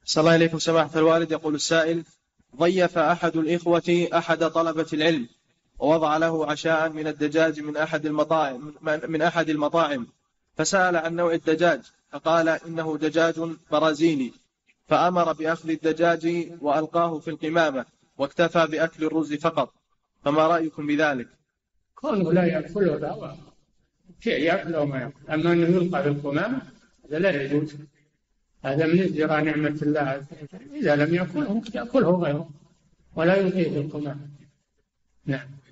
صلى الله عليه سماحة الوالد. يقول السائل: ضيف أحد الإخوة أحد طلبة العلم ووضع له عشاء من الدجاج من أحد المطاعم، فسأل عن نوع الدجاج فقال إنه دجاج برازيلي، فأمر بأخذ الدجاج وألقاه في القمامة واكتفى بأكل الرز فقط، فما رأيكم بذلك؟ كونه لا يأكله لا، شيء يأكله ما يأكل، أما أنه يلقى في القمامة هذا لا يجوز، هذا من ازدراء نعمة الله. إذا لم يأكله يأكله غيره ولا يلقيه في القمامة. نعم.